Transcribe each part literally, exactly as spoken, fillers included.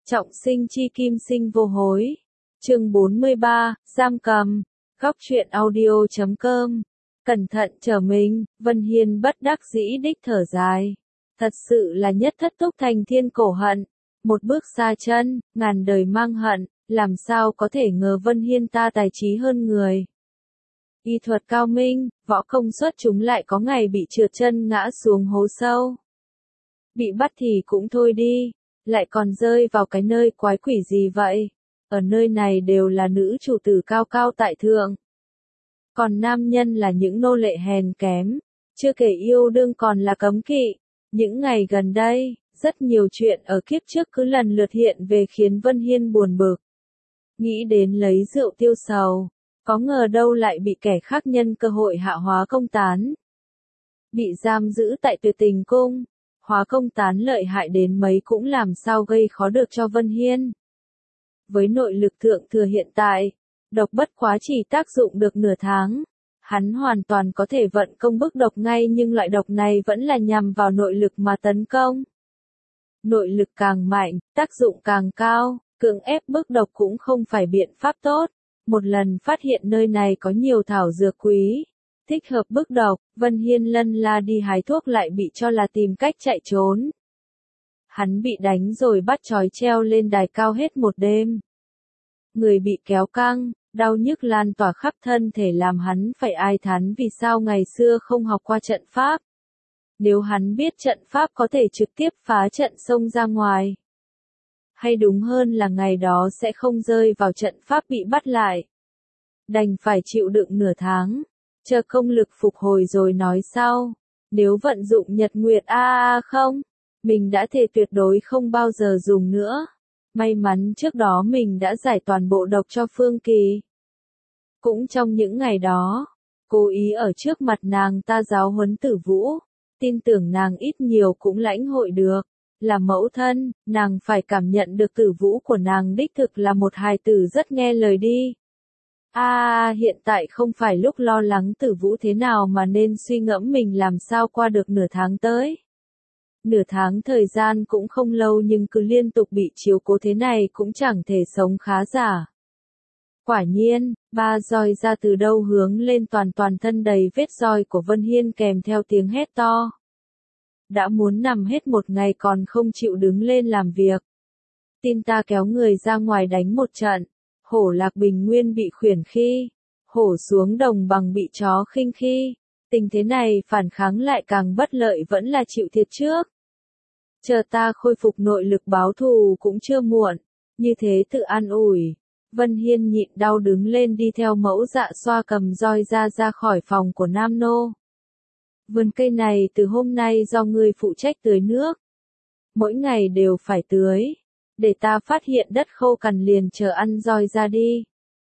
Trọng sinh chi kim sinh vô hối. Chương bốn mươi ba, giam cầm. Góc truyện audio chấm com. Cẩn thận chờ mình, Vân Hiên bất đắc dĩ đích thở dài. Thật sự là nhất thất túc thành thiên cổ hận. Một bước xa chân, ngàn đời mang hận, làm sao có thể ngờ Vân Hiên ta tài trí hơn người. Y thuật cao minh, võ công xuất chúng lại có ngày bị trượt chân ngã xuống hố sâu. Bị bắt thì cũng thôi đi, lại còn rơi vào cái nơi quái quỷ gì vậy? Ở nơi này đều là nữ chủ tử cao cao tại thượng. Còn nam nhân là những nô lệ hèn kém, chưa kể yêu đương còn là cấm kỵ. Những ngày gần đây, rất nhiều chuyện ở kiếp trước cứ lần lượt hiện về khiến Vân Hiên buồn bực. Nghĩ đến lấy rượu tiêu sầu, có ngờ đâu lại bị kẻ khác nhân cơ hội hạ hóa công tán. Bị giam giữ tại Tuyệt Tình Cung, hóa công tán lợi hại đến mấy cũng làm sao gây khó được cho Vân Hiên. Với nội lực thượng thừa hiện tại, độc bất quá chỉ tác dụng được nửa tháng. Hắn hoàn toàn có thể vận công bức độc ngay nhưng loại độc này vẫn là nhằm vào nội lực mà tấn công. Nội lực càng mạnh, tác dụng càng cao, cưỡng ép bức độc cũng không phải biện pháp tốt. Một lần phát hiện nơi này có nhiều thảo dược quý, thích hợp bức độc, Vân Hiên lân la đi hái thuốc lại bị cho là tìm cách chạy trốn. Hắn bị đánh rồi bắt trói treo lên đài cao hết một đêm. Người bị kéo căng, đau nhức lan tỏa khắp thân thể làm hắn phải ai thán vì sao ngày xưa không học qua trận pháp. Nếu hắn biết trận pháp có thể trực tiếp phá trận xông ra ngoài. Hay đúng hơn là ngày đó sẽ không rơi vào trận pháp bị bắt lại. Đành phải chịu đựng nửa tháng, chờ công lực phục hồi rồi nói sau. Nếu vận dụng nhật nguyệt a a không, mình đã thề tuyệt đối không bao giờ dùng nữa. May mắn trước đó mình đã giải toàn bộ độc cho Phương Kỳ. Cũng trong những ngày đó, cố ý ở trước mặt nàng ta giáo huấn Tử Vũ, tin tưởng nàng ít nhiều cũng lãnh hội được. Là mẫu thân, nàng phải cảm nhận được Tử Vũ của nàng đích thực là một hài tử rất nghe lời đi. A à, hiện tại không phải lúc lo lắng Tử Vũ thế nào mà nên suy ngẫm mình làm sao qua được nửa tháng tới. Nửa tháng thời gian cũng không lâu nhưng cứ liên tục bị chiếu cố thế này cũng chẳng thể sống khá giả. Quả nhiên, ba roi ra từ đâu hướng lên toàn toàn thân đầy vết roi của Vân Hiên kèm theo tiếng hét to. Đã muốn nằm hết một ngày còn không chịu đứng lên làm việc. Tin ta kéo người ra ngoài đánh một trận. Hổ Lạc Bình Nguyên bị khuyển khi. Hổ xuống đồng bằng bị chó khinh khi. Tình thế này phản kháng lại càng bất lợi vẫn là chịu thiệt trước. Chờ ta khôi phục nội lực báo thù cũng chưa muộn. Như thế tự an ủi. Vân Hiên nhịn đau đứng lên đi theo Mẫu Dạ Xoa cầm roi ra ra khỏi phòng của Nam Nô. Vườn cây này từ hôm nay do ngươi phụ trách tưới nước. Mỗi ngày đều phải tưới. Để ta phát hiện đất khô cằn liền chờ ăn roi ra đi.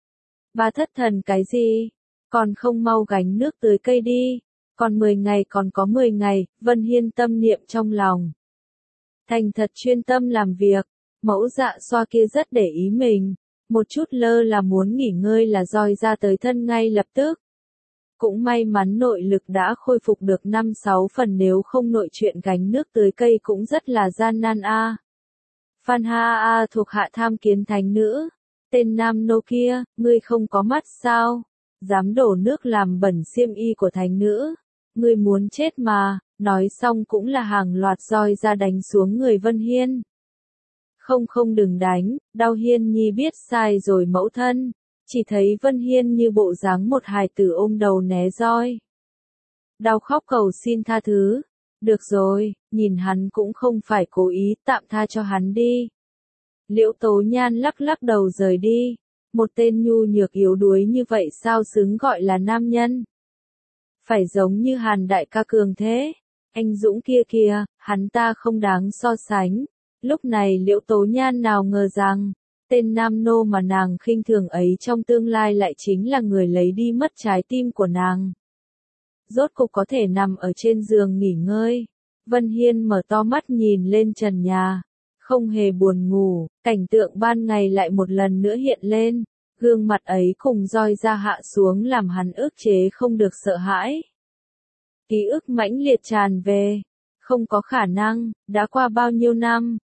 Ba thất thần cái gì? Còn không mau gánh nước tưới cây đi. Còn mười ngày còn có mười ngày, Vân Hiên tâm niệm trong lòng. Thành thật chuyên tâm làm việc. Mẫu Dạ Xoa kia rất để ý mình. Một chút lơ là muốn nghỉ ngơi là roi ra tới thân ngay lập tức. Cũng may mắn nội lực đã khôi phục được năm sáu phần nếu không nội chuyện gánh nước tưới cây cũng rất là gian nan a. À. Phan Ha A thuộc hạ tham kiến thánh nữ. Tên Nam Nô kia, ngươi không có mắt sao? Dám đổ nước làm bẩn xiêm y của thánh nữ. Ngươi muốn chết mà, nói xong cũng là hàng loạt roi ra đánh xuống người Vân Hiên. Không không đừng đánh, đau Hiên nhi biết sai rồi mẫu thân. Chỉ thấy Vân Hiên như bộ dáng một hài tử ôm đầu né roi. Đau khóc cầu xin tha thứ. Được rồi, nhìn hắn cũng không phải cố ý, tạm tha cho hắn đi. Liễu Tố Nhan lắc lắc đầu rời đi. Một tên nhu nhược yếu đuối như vậy sao xứng gọi là nam nhân. Phải giống như Hàn đại ca cường thế. Anh Dũng kia kìa, hắn ta không đáng so sánh. Lúc này Liễu Tố Nhan nào ngờ rằng, tên Nam Nô mà nàng khinh thường ấy trong tương lai lại chính là người lấy đi mất trái tim của nàng. Rốt cục có thể nằm ở trên giường nghỉ ngơi. Vân Hiên mở to mắt nhìn lên trần nhà. Không hề buồn ngủ, cảnh tượng ban ngày lại một lần nữa hiện lên. Gương mặt ấy cùng roi ra hạ xuống làm hắn ức chế không được sợ hãi. Ký ức mãnh liệt tràn về. Không có khả năng, đã qua bao nhiêu năm.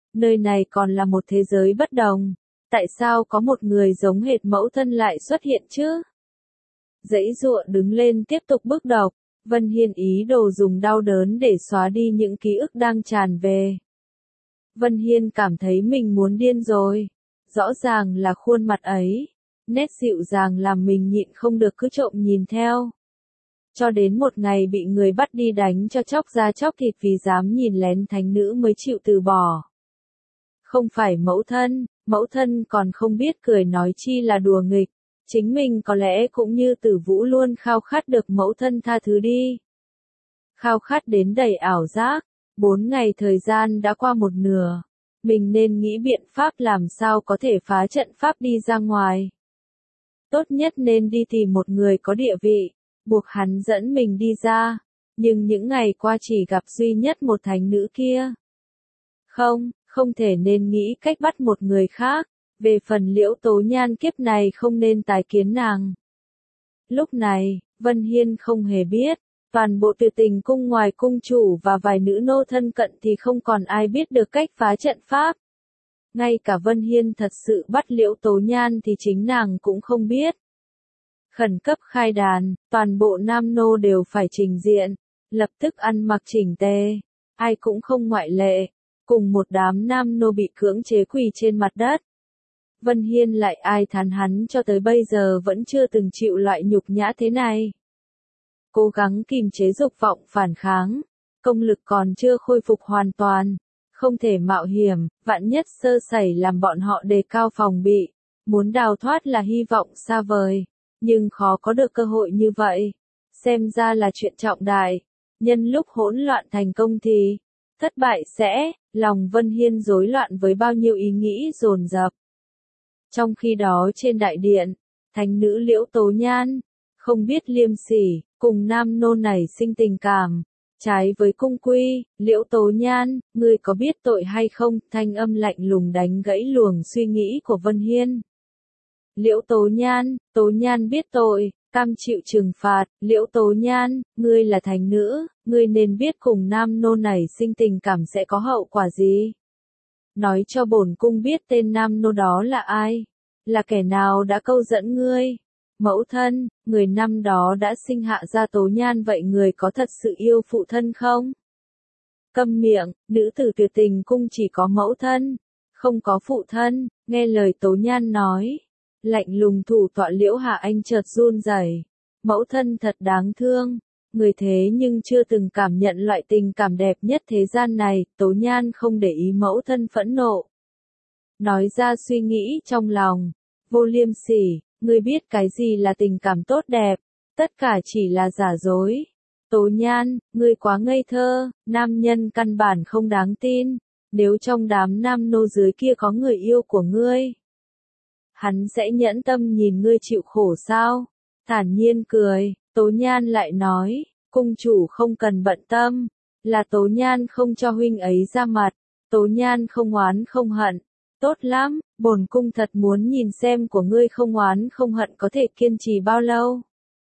Nơi này còn là một thế giới bất đồng. Tại sao có một người giống hệt mẫu thân lại xuất hiện chứ? Giãy giụa đứng lên tiếp tục bước đọc. Vân Hiên ý đồ dùng đau đớn để xóa đi những ký ức đang tràn về. Vân Hiên cảm thấy mình muốn điên rồi. Rõ ràng là khuôn mặt ấy. Nét dịu dàng làm mình nhịn không được cứ trộm nhìn theo. Cho đến một ngày bị người bắt đi đánh cho chóc da chóc thịt vì dám nhìn lén thánh nữ mới chịu từ bỏ. Không phải mẫu thân, mẫu thân còn không biết cười nói chi là đùa nghịch. Chính mình có lẽ cũng như Tử Vũ luôn khao khát được mẫu thân tha thứ đi. Khao khát đến đầy ảo giác. Bốn ngày thời gian đã qua một nửa. Mình nên nghĩ biện pháp làm sao có thể phá trận pháp đi ra ngoài. Tốt nhất nên đi tìm một người có địa vị, buộc hắn dẫn mình đi ra. Nhưng những ngày qua chỉ gặp duy nhất một thánh nữ kia. Không, không thể nên nghĩ cách bắt một người khác. Về phần Liễu Tố Nhan kiếp này không nên tái kiến nàng. Lúc này, Vân Hiên không hề biết. Toàn bộ Tuyệt Tình cung ngoài cung chủ và vài nữ nô thân cận thì không còn ai biết được cách phá trận pháp. Ngay cả Vân Hiên thật sự bắt Liễu Tố Nhan thì chính nàng cũng không biết. Khẩn cấp khai đàn, toàn bộ nam nô đều phải trình diện, lập tức ăn mặc chỉnh tề, ai cũng không ngoại lệ, cùng một đám nam nô bị cưỡng chế quỳ trên mặt đất. Vân Hiên lại ai thán hắn cho tới bây giờ vẫn chưa từng chịu loại nhục nhã thế này. Cố gắng kìm chế dục vọng phản kháng, công lực còn chưa khôi phục hoàn toàn, không thể mạo hiểm, vạn nhất sơ sẩy làm bọn họ đề cao phòng bị, muốn đào thoát là hy vọng xa vời, nhưng khó có được cơ hội như vậy, xem ra là chuyện trọng đại, nhân lúc hỗn loạn thành công thì, thất bại sẽ, lòng Vân Hiên rối loạn với bao nhiêu ý nghĩ dồn dập. Trong khi đó trên đại điện, thánh nữ Liễu Tố Nhan, không biết liêm sỉ, cùng nam nô nảy sinh tình cảm, trái với cung quy, Liễu Tố Nhan, ngươi có biết tội hay không? Thanh âm lạnh lùng đánh gãy luồng suy nghĩ của Vân Hiên. Liễu Tố Nhan, Tố Nhan biết tội, cam chịu trừng phạt, Liễu Tố Nhan, ngươi là thánh nữ, ngươi nên biết cùng nam nô nảy sinh tình cảm sẽ có hậu quả gì. Nói cho bổn cung biết tên nam nô đó là ai, là kẻ nào đã câu dẫn ngươi. Mẫu thân, người năm đó đã sinh hạ ra Tố Nhan vậy người có thật sự yêu phụ thân không? Câm miệng, nữ tử Tuyệt Tình cung chỉ có mẫu thân, không có phụ thân, nghe lời Tố Nhan nói. Lạnh lùng thủ tọa Liễu Hạ Anh chợt run rẩy. Mẫu thân thật đáng thương, người thế nhưng chưa từng cảm nhận loại tình cảm đẹp nhất thế gian này, Tố Nhan không để ý mẫu thân phẫn nộ. Nói ra suy nghĩ trong lòng, vô liêm sỉ. Ngươi biết cái gì là tình cảm tốt đẹp, tất cả chỉ là giả dối. Tố Nhan, ngươi quá ngây thơ, nam nhân căn bản không đáng tin, nếu trong đám nam nô dưới kia có người yêu của ngươi, hắn sẽ nhẫn tâm nhìn ngươi chịu khổ sao? Thản nhiên cười, Tố Nhan lại nói, cung chủ không cần bận tâm, là Tố Nhan không cho huynh ấy ra mặt, Tố Nhan không oán không hận. Tốt lắm, bổn cung thật muốn nhìn xem của ngươi không oán không hận có thể kiên trì bao lâu.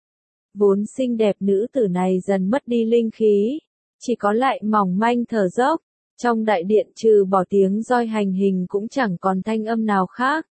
Vốn xinh đẹp nữ tử này dần mất đi linh khí, chỉ có lại mỏng manh thở dốc, trong đại điện trừ bỏ tiếng roi hành hình cũng chẳng còn thanh âm nào khác.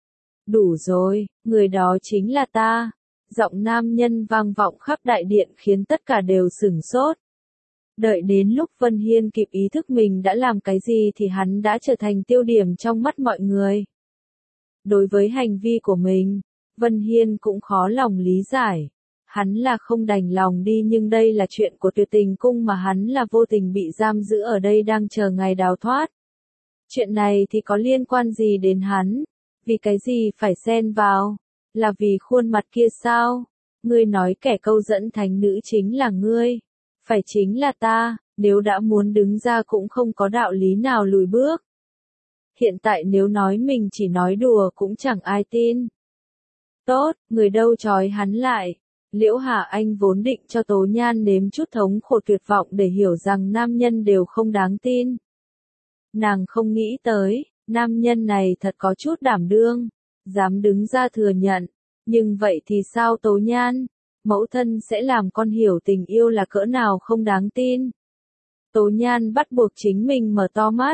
Đủ rồi, người đó chính là ta. Giọng nam nhân vang vọng khắp đại điện khiến tất cả đều sửng sốt. Đợi đến lúc Vân Hiên kịp ý thức mình đã làm cái gì thì hắn đã trở thành tiêu điểm trong mắt mọi người. Đối với hành vi của mình, Vân Hiên cũng khó lòng lý giải. Hắn là không đành lòng đi nhưng đây là chuyện của Tuyệt Tình cung mà hắn là vô tình bị giam giữ ở đây đang chờ ngày đào thoát. Chuyện này thì có liên quan gì đến hắn? Vì cái gì phải xen vào? Là vì khuôn mặt kia sao? Ngươi nói kẻ câu dẫn thánh nữ chính là ngươi. Phải chính là ta, nếu đã muốn đứng ra cũng không có đạo lý nào lùi bước. Hiện tại nếu nói mình chỉ nói đùa cũng chẳng ai tin. Tốt, người đâu trói hắn lại. Liễu Hà Anh vốn định cho Tố Nhan nếm chút thống khổ tuyệt vọng để hiểu rằng nam nhân đều không đáng tin. Nàng không nghĩ tới, nam nhân này thật có chút đảm đương, dám đứng ra thừa nhận. Nhưng vậy thì sao Tố Nhan? Mẫu thân sẽ làm con hiểu tình yêu là cỡ nào không đáng tin. Tố Nhan bắt buộc chính mình mở to mắt,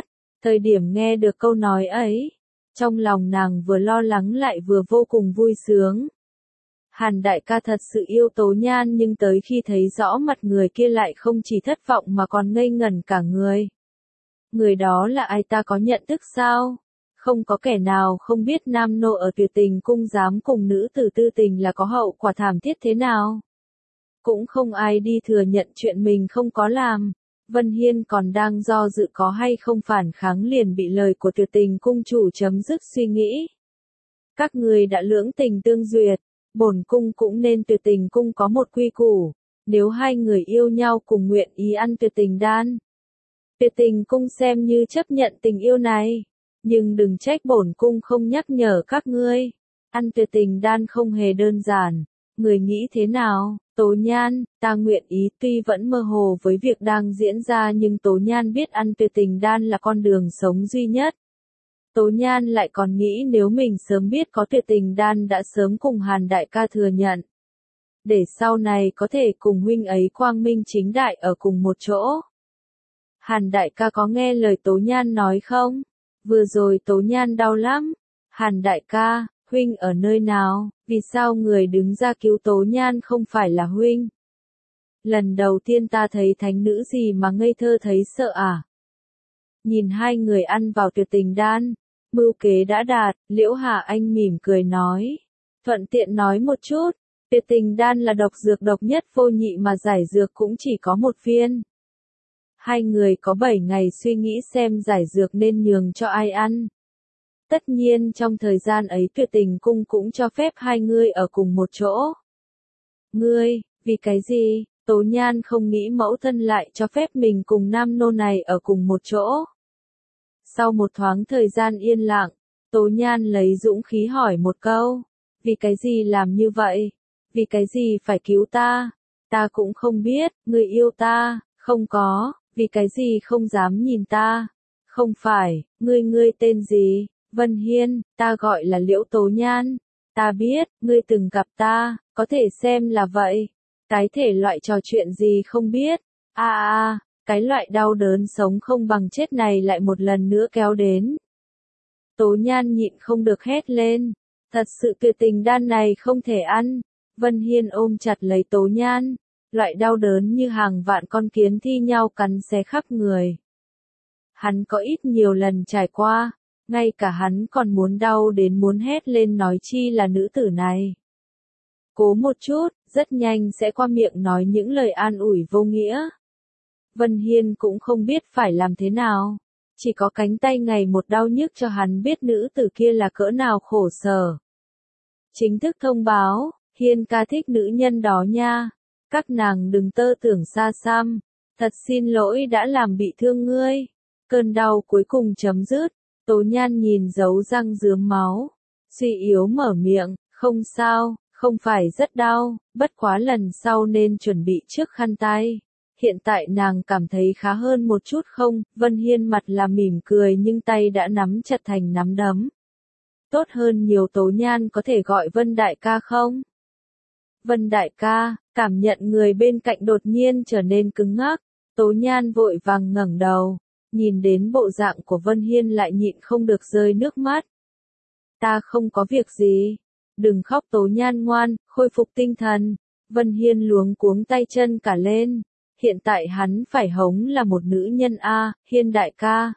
Thời điểm nghe được câu nói ấy, trong lòng nàng vừa lo lắng lại vừa vô cùng vui sướng. Hàn đại ca thật sự yêu Tố Nhan nhưng tới khi thấy rõ mặt người kia lại không chỉ thất vọng mà còn ngây ngẩn cả người. Người đó là ai, ta có nhận thức sao? Không có kẻ nào không biết nam nô ở Tuyệt Tình cung dám cùng nữ tử tư tình là có hậu quả thảm thiết thế nào. Cũng không ai đi thừa nhận chuyện mình không có làm. Vân Hiên còn đang do dự có hay không phản kháng liền bị lời của Tuyệt Tình cung chủ chấm dứt suy nghĩ. Các người đã lưỡng tình tương duyệt, bổn cung cũng nên Tuyệt Tình cung có một quy củ, nếu hai người yêu nhau cùng nguyện ý ăn tuyệt tình đan. Tuyệt Tình cung xem như chấp nhận tình yêu này, nhưng đừng trách bổn cung không nhắc nhở các ngươi, ăn tuyệt tình đan không hề đơn giản, người nghĩ thế nào? Tố Nhan, ta nguyện ý, tuy vẫn mơ hồ với việc đang diễn ra nhưng Tố Nhan biết ăn tuyệt tình đan là con đường sống duy nhất. Tố Nhan lại còn nghĩ nếu mình sớm biết có tuyệt tình đan đã sớm cùng Hàn đại ca thừa nhận. Để sau này có thể cùng huynh ấy quang minh chính đại ở cùng một chỗ. Hàn đại ca có nghe lời Tố Nhan nói không? Vừa rồi Tố Nhan đau lắm. Hàn đại ca, huynh ở nơi nào? Vì sao người đứng ra cứu Tố Nhan không phải là huynh? Lần đầu tiên ta thấy thánh nữ gì mà ngây thơ thấy sợ à? Nhìn hai người ăn vào tuyệt tình đan, mưu kế đã đạt, Liễu Hà Anh mỉm cười nói. Thuận tiện nói một chút, tuyệt tình đan là độc dược độc nhất vô nhị mà giải dược cũng chỉ có một viên. Hai người có bảy ngày suy nghĩ xem giải dược nên nhường cho ai ăn. Tất nhiên trong thời gian ấy Tuyệt Tình cung cũng cho phép hai người ở cùng một chỗ. Ngươi, vì cái gì? Tố Nhan không nghĩ mẫu thân lại cho phép mình cùng nam nô này ở cùng một chỗ. Sau một thoáng thời gian yên lặng, Tố Nhan lấy dũng khí hỏi một câu. Vì cái gì làm như vậy? Vì cái gì phải cứu ta? Ta cũng không biết, người yêu ta, không có, vì cái gì không dám nhìn ta? Không phải, ngươi ngươi tên gì? Vân Hiên, ta gọi là Liễu Tố Nhan. Ta biết, ngươi từng gặp ta, có thể xem là vậy. Cái thể loại trò chuyện gì không biết. À à, cái loại đau đớn sống không bằng chết này lại một lần nữa kéo đến. Tố Nhan nhịn không được hét lên. Thật sự tuyệt tình đan này không thể ăn. Vân Hiên ôm chặt lấy Tố Nhan. Loại đau đớn như hàng vạn con kiến thi nhau cắn xé khắp người. Hắn có ít nhiều lần trải qua. Ngay cả hắn còn muốn đau đến muốn hét lên nói chi là nữ tử này. Cố một chút, rất nhanh sẽ qua miệng nói những lời an ủi vô nghĩa. Vân Hiên cũng không biết phải làm thế nào. Chỉ có cánh tay ngày một đau nhức cho hắn biết nữ tử kia là cỡ nào khổ sở. Chính thức thông báo, Hiên ca thích nữ nhân đó nha. Các nàng đừng tơ tưởng xa xăm. Thật xin lỗi đã làm bị thương ngươi. Cơn đau cuối cùng chấm dứt. Tố Nhan nhìn dấu răng rướm máu. Suy yếu mở miệng, không sao, không phải rất đau, bất quá lần sau nên chuẩn bị trước khăn tay. Hiện tại nàng cảm thấy khá hơn một chút không? Vân Hiên mặt là mỉm cười nhưng tay đã nắm chặt thành nắm đấm. Tốt hơn nhiều. Tố Nhan có thể gọi Vân đại ca không? Vân đại ca, cảm nhận người bên cạnh đột nhiên trở nên cứng ngắc. Tố Nhan vội vàng ngẩng đầu. Nhìn đến bộ dạng của Vân Hiên lại nhịn không được rơi nước mắt. Ta không có việc gì. Đừng khóc. Tố Nhan ngoan, khôi phục tinh thần. Vân Hiên luống cuống tay chân cả lên. Hiện tại hắn phải hống là một nữ nhân a, Hiên đại ca.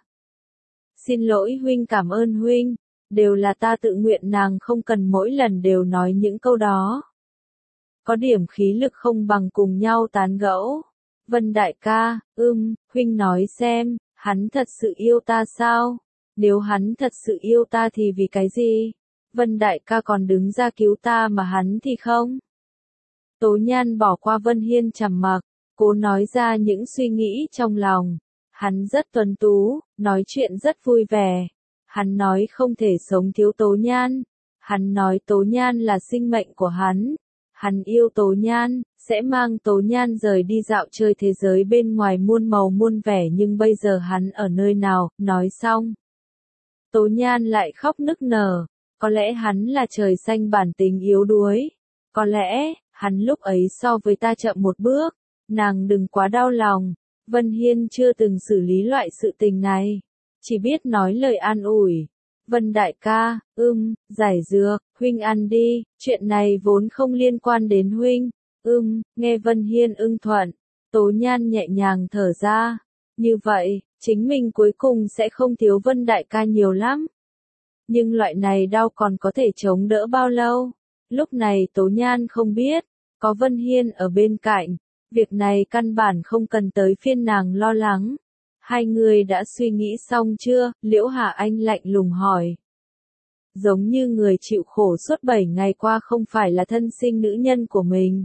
Xin lỗi huynh, cảm ơn huynh. Đều là ta tự nguyện, nàng không cần mỗi lần đều nói những câu đó. Có điểm khí lực không bằng cùng nhau tán gẫu. Vân đại ca, ưm, huynh nói xem. Hắn thật sự yêu ta sao? Nếu hắn thật sự yêu ta thì vì cái gì? Vân đại ca còn đứng ra cứu ta mà hắn thì không? Tố Nhan bỏ qua Vân Hiên trầm mặc, cố nói ra những suy nghĩ trong lòng. Hắn rất tuấn tú, nói chuyện rất vui vẻ. Hắn nói không thể sống thiếu Tố Nhan. Hắn nói Tố Nhan là sinh mệnh của hắn. Hắn yêu Tố Nhan, sẽ mang Tố Nhan rời đi dạo chơi thế giới bên ngoài muôn màu muôn vẻ, nhưng bây giờ hắn ở nơi nào? Nói xong, Tố Nhan lại khóc nức nở. Có lẽ hắn là trời xanh bản tính yếu đuối. Có lẽ, hắn lúc ấy so với ta chậm một bước. Nàng đừng quá đau lòng. Vân Hiên chưa từng xử lý loại sự tình này. chỉ biết nói lời an ủi. Vân đại ca, ưm, giải dược, huynh ăn đi, chuyện này vốn không liên quan đến huynh. Ưm, nghe Vân Hiên ưng thuận, Tố Nhan nhẹ nhàng thở ra. Như vậy, chính mình cuối cùng sẽ không thiếu Vân đại ca nhiều lắm. Nhưng loại này đau còn có thể chống đỡ bao lâu? Lúc này Tố Nhan không biết, có Vân Hiên ở bên cạnh, việc này căn bản không cần tới phiên nàng lo lắng. Hai người đã suy nghĩ xong chưa? Liễu Hà Anh lạnh lùng hỏi. Giống như người chịu khổ suốt bảy ngày qua không phải là thân sinh nữ nhân của mình.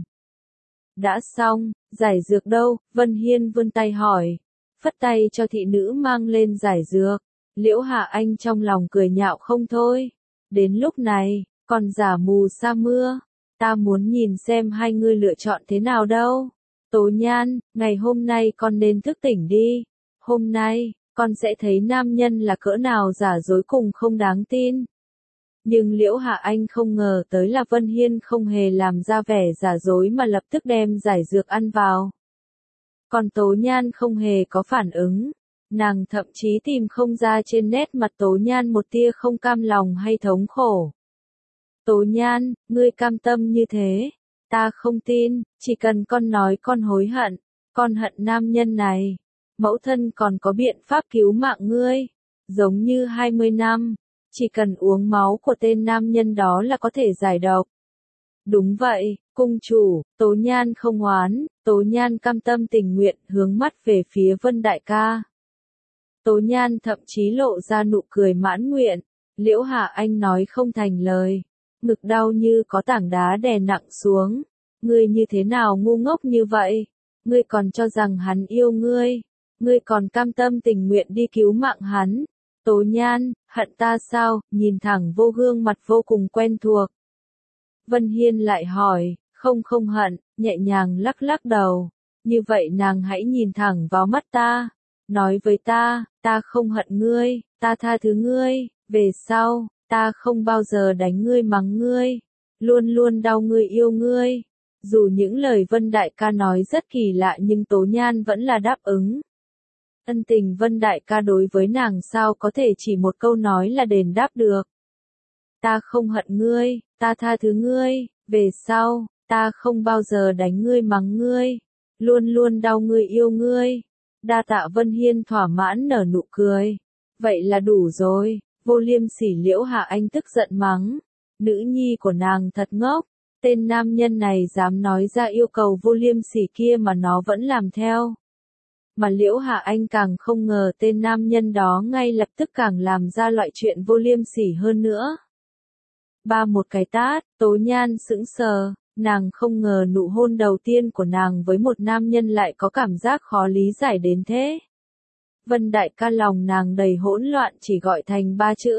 Đã xong, giải dược đâu? Vân Hiên vươn tay hỏi. Phất tay cho thị nữ mang lên giải dược. Liễu Hà Anh trong lòng cười nhạo không thôi. Đến lúc này, còn giả mù sa mưa. Ta muốn nhìn xem hai người lựa chọn thế nào đâu. Tố Nhan, ngày hôm nay con nên thức tỉnh đi. Hôm nay, con sẽ thấy nam nhân là cỡ nào giả dối cùng không đáng tin. Nhưng Liễu Hạ Anh không ngờ tới là Vân Hiên không hề làm ra vẻ giả dối mà lập tức đem giải dược ăn vào. Còn Tố Nhan không hề có phản ứng. Nàng thậm chí tìm không ra trên nét mặt Tố Nhan một tia không cam lòng hay thống khổ. Tố Nhan, ngươi cam tâm như thế. Ta không tin, chỉ cần con nói con hối hận, con hận nam nhân này. Mẫu thân còn có biện pháp cứu mạng ngươi. Giống như hai mươi năm, chỉ cần uống máu của tên nam nhân đó là có thể giải độc. Đúng vậy, cung chủ, Tố Nhan không oán, Tố Nhan cam tâm tình nguyện hướng mắt về phía Vân đại ca. Tố Nhan thậm chí lộ ra nụ cười mãn nguyện. Liễu Hà Anh nói không thành lời. Ngực đau như có tảng đá đè nặng xuống. Ngươi như thế nào ngu ngốc như vậy? Ngươi còn cho rằng hắn yêu ngươi. Ngươi còn cam tâm tình nguyện đi cứu mạng hắn. Tố Nhan, hận ta sao? Nhìn thẳng vô gương mặt vô cùng quen thuộc. Vân Hiên lại hỏi, không không hận, nhẹ nhàng lắc lắc đầu. Như vậy nàng hãy nhìn thẳng vào mắt ta. Nói với ta, ta không hận ngươi, ta tha thứ ngươi, về sau, ta không bao giờ đánh ngươi mắng ngươi, luôn luôn đau ngươi yêu ngươi. Dù những lời Vân đại ca nói rất kỳ lạ nhưng Tố Nhan vẫn là đáp ứng. Ân tình Vân đại ca đối với nàng sao có thể chỉ một câu nói là đền đáp được. Ta không hận ngươi, ta tha thứ ngươi, về sau, ta không bao giờ đánh ngươi mắng ngươi, luôn luôn đau ngươi yêu ngươi. Đa tạ Vân Hiên thỏa mãn nở nụ cười. Vậy là đủ rồi, Vô Liêm Sỉ Liễu Hạ Anh tức giận mắng. Nữ nhi của nàng thật ngốc, tên nam nhân này dám nói ra yêu cầu vô liêm sỉ kia mà nó vẫn làm theo. Mà Liễu Hạ Anh càng không ngờ tên nam nhân đó ngay lập tức càng làm ra loại chuyện vô liêm sỉ hơn nữa. Ba một cái tát, Tố Nhan sững sờ. Nàng không ngờ nụ hôn đầu tiên của nàng với một nam nhân lại có cảm giác khó lý giải đến thế. Vân đại ca lòng nàng đầy hỗn loạn chỉ gọi thành ba chữ.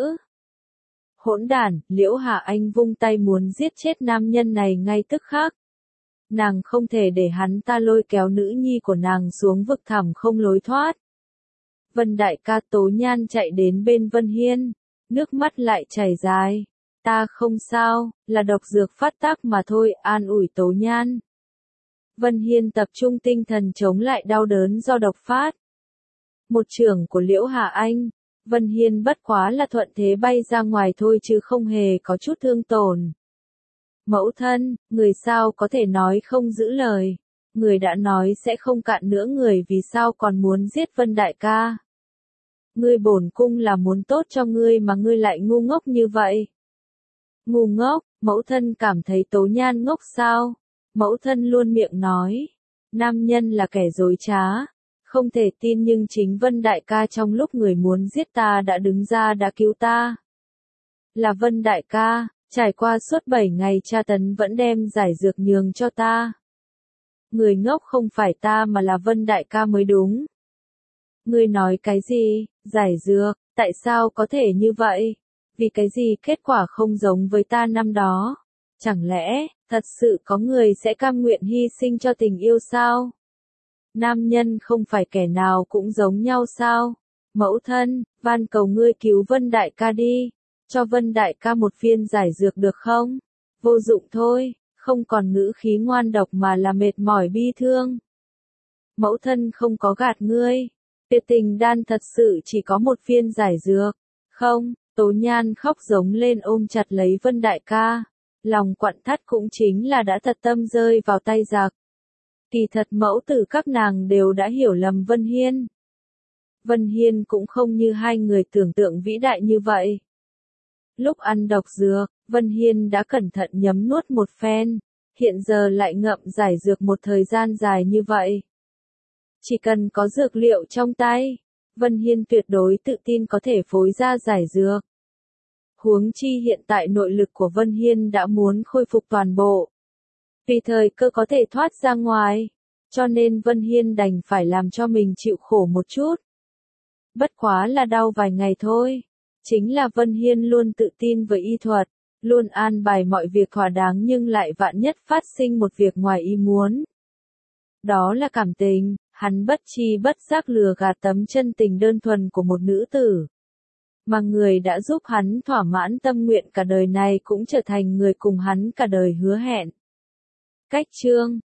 Hỗn đản, Liễu Hà Anh vung tay muốn giết chết nam nhân này ngay tức khắc. Nàng không thể để hắn ta lôi kéo nữ nhi của nàng xuống vực thẳm không lối thoát. Vân đại ca Tố Nhan chạy đến bên Vân Hiên, nước mắt lại chảy dài. Ta không sao, là độc dược phát tác mà thôi, an ủi Tố Nhan. Vân Hiên tập trung tinh thần chống lại đau đớn do độc phát. Một chưởng của Liễu Hà Anh, Vân Hiên bất quá là thuận thế bay ra ngoài thôi chứ không hề có chút thương tổn. Mẫu thân, người sao có thể nói không giữ lời, người đã nói sẽ không cạn nữa người vì sao còn muốn giết Vân đại ca. Ngươi bổn cung là muốn tốt cho ngươi mà ngươi lại ngu ngốc như vậy. Ngu ngốc, mẫu thân cảm thấy Tố Nhan ngốc sao? Mẫu thân luôn miệng nói, nam nhân là kẻ dối trá, không thể tin nhưng chính Vân đại ca trong lúc người muốn giết ta đã đứng ra đã cứu ta. Là Vân đại ca, trải qua suốt bảy ngày tra tấn vẫn đem giải dược nhường cho ta. Người ngốc không phải ta mà là Vân đại ca mới đúng. Ngươi nói cái gì, giải dược, tại sao có thể như vậy? Vì cái gì kết quả không giống với ta năm đó? Chẳng lẽ, thật sự có người sẽ cam nguyện hy sinh cho tình yêu sao? Nam nhân không phải kẻ nào cũng giống nhau sao? Mẫu thân, van cầu ngươi cứu Vân đại ca đi. Cho Vân đại ca một viên giải dược được không? Vô dụng thôi, không còn ngữ khí ngoan độc mà là mệt mỏi bi thương. Mẫu thân không có gạt ngươi. Tuyệt tình đan thật sự chỉ có một viên giải dược. Không, Tố Nhan khóc giống lên ôm chặt lấy Vân đại ca. Lòng quặn thắt cũng chính là đã thật tâm rơi vào tay giặc. Kỳ thật mẫu tử các nàng đều đã hiểu lầm Vân Hiên. Vân Hiên cũng không như hai người tưởng tượng vĩ đại như vậy. Lúc ăn độc dược, Vân Hiên đã cẩn thận nhấm nuốt một phen, hiện giờ lại ngậm giải dược một thời gian dài như vậy. Chỉ cần có dược liệu trong tay, Vân Hiên tuyệt đối tự tin có thể phối ra giải dược. Huống chi hiện tại nội lực của Vân Hiên đã muốn khôi phục toàn bộ. Vì thời cơ có thể thoát ra ngoài, cho nên Vân Hiên đành phải làm cho mình chịu khổ một chút. Bất quá là đau vài ngày thôi. Chính là Vân Hiên luôn tự tin với y thuật, luôn an bài mọi việc thỏa đáng nhưng lại vạn nhất phát sinh một việc ngoài ý muốn. Đó là cảm tình, hắn bất chi bất giác lừa gạt tấm chân tình đơn thuần của một nữ tử. Mà người đã giúp hắn thỏa mãn tâm nguyện cả đời này cũng trở thành người cùng hắn cả đời hứa hẹn. Cách chương